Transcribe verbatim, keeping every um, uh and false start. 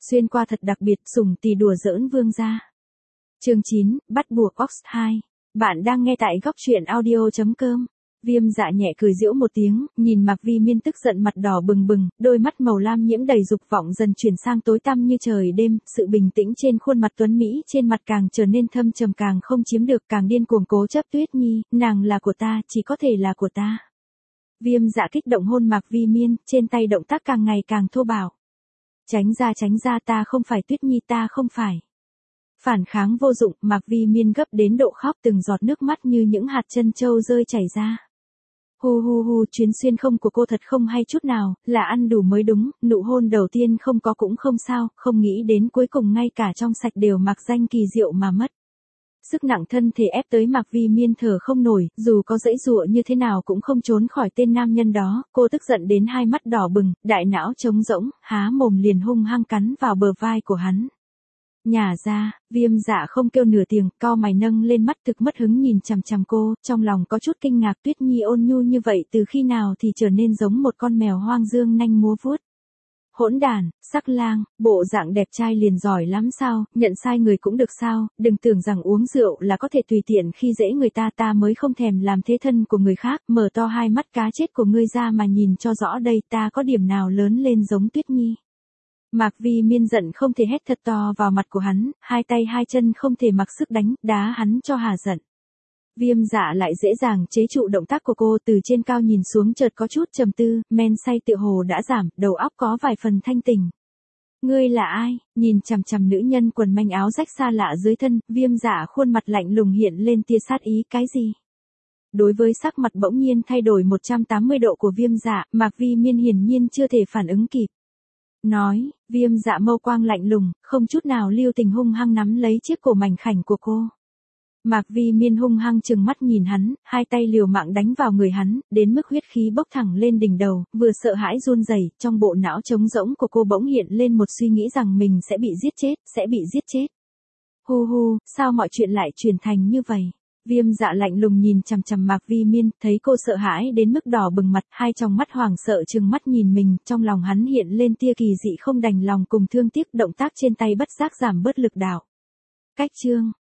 Xuyên qua thật đặc biệt, sủng tì đùa giỡn vương gia. Chương chín, bắt buộc Ox hai. Bạn đang nghe tại góc truyện audio chấm com. Viêm Dạ nhẹ cười giễu một tiếng, nhìn Mạc Vi Miên tức giận mặt đỏ bừng bừng, đôi mắt màu lam nhiễm đầy dục vọng dần chuyển sang tối tăm như trời đêm, sự bình tĩnh trên khuôn mặt tuấn mỹ trên mặt càng trở nên thâm trầm, càng không chiếm được, càng điên cuồng cố chấp. Tuyết Nhi, nàng là của ta, chỉ có thể là của ta. Viêm Dạ kích động hôn Mạc Vi Miên, trên tay động tác càng ngày càng thô bạo. Tránh ra, tránh ra, ta không phải Tuyết Nhi, ta không phải. Phản kháng vô dụng, Mạc Vi Miên gấp đến độ khóc, từng giọt nước mắt như những hạt trân châu rơi chảy ra. Hu hu hu, chuyến xuyên không của cô thật không hay chút nào, là ăn đủ mới đúng, nụ hôn đầu tiên không có cũng không sao, không nghĩ đến cuối cùng ngay cả trong sạch đều mặc danh kỳ diệu mà mất. Sức nặng thân thể ép tới Mạc Vi Miên thở không nổi, dù có giãy giụa như thế nào cũng không trốn khỏi tên nam nhân đó, cô tức giận đến hai mắt đỏ bừng, đại não trống rỗng, há mồm liền hung hăng cắn vào bờ vai của hắn. Nhả ra, Viêm Dạ không kêu nửa tiếng, cau mày nâng lên mắt thực mất hứng nhìn chằm chằm cô, trong lòng có chút kinh ngạc. Tuyết Nhi ôn nhu như vậy từ khi nào thì trở nên giống một con mèo hoang dương nanh múa vuốt. Hỗn đàn, sắc lang, bộ dạng đẹp trai liền giỏi lắm sao, nhận sai người cũng được sao, đừng tưởng rằng uống rượu là có thể tùy tiện khi dễ người ta, ta mới không thèm làm thế thân của người khác. Mở to hai mắt cá chết của ngươi ra mà nhìn cho rõ đây, ta có điểm nào lớn lên giống Tuyết Nhi. Mạc Vi Miên giận không thể hét thật to vào mặt của hắn, hai tay hai chân không thể mặc sức đánh, đá hắn cho hà giận. Viêm Dạ lại dễ dàng chế trụ động tác của cô, từ trên cao nhìn xuống chợt có chút trầm tư, men say tựa hồ đã giảm, đầu óc có vài phần thanh tỉnh. Ngươi là ai? Nhìn chằm chằm nữ nhân quần manh áo rách xa lạ dưới thân, Viêm Dạ khuôn mặt lạnh lùng hiện lên tia sát ý. Cái gì? Đối với sắc mặt bỗng nhiên thay đổi một trăm tám mươi độ của Viêm Dạ, Mạc Vi Miên hiển nhiên chưa thể phản ứng kịp. Nói, Viêm Dạ mâu quang lạnh lùng, không chút nào lưu tình hung hăng nắm lấy chiếc cổ mảnh khảnh của cô. Mạc Vi Miên hung hăng trừng mắt nhìn hắn, hai tay liều mạng đánh vào người hắn, đến mức huyết khí bốc thẳng lên đỉnh đầu, vừa sợ hãi run rẩy, trong bộ não trống rỗng của cô bỗng hiện lên một suy nghĩ rằng mình sẽ bị giết chết, sẽ bị giết chết. Hu hu, sao mọi chuyện lại chuyển thành như vậy? Viêm Dạ lạnh lùng nhìn chằm chằm Mạc Vi Miên, thấy cô sợ hãi đến mức đỏ bừng mặt, hai tròng mắt hoảng sợ trừng mắt nhìn mình, trong lòng hắn hiện lên tia kỳ dị không đành lòng cùng thương tiếc, động tác trên tay bất giác giảm bớt lực đạo. Cách chương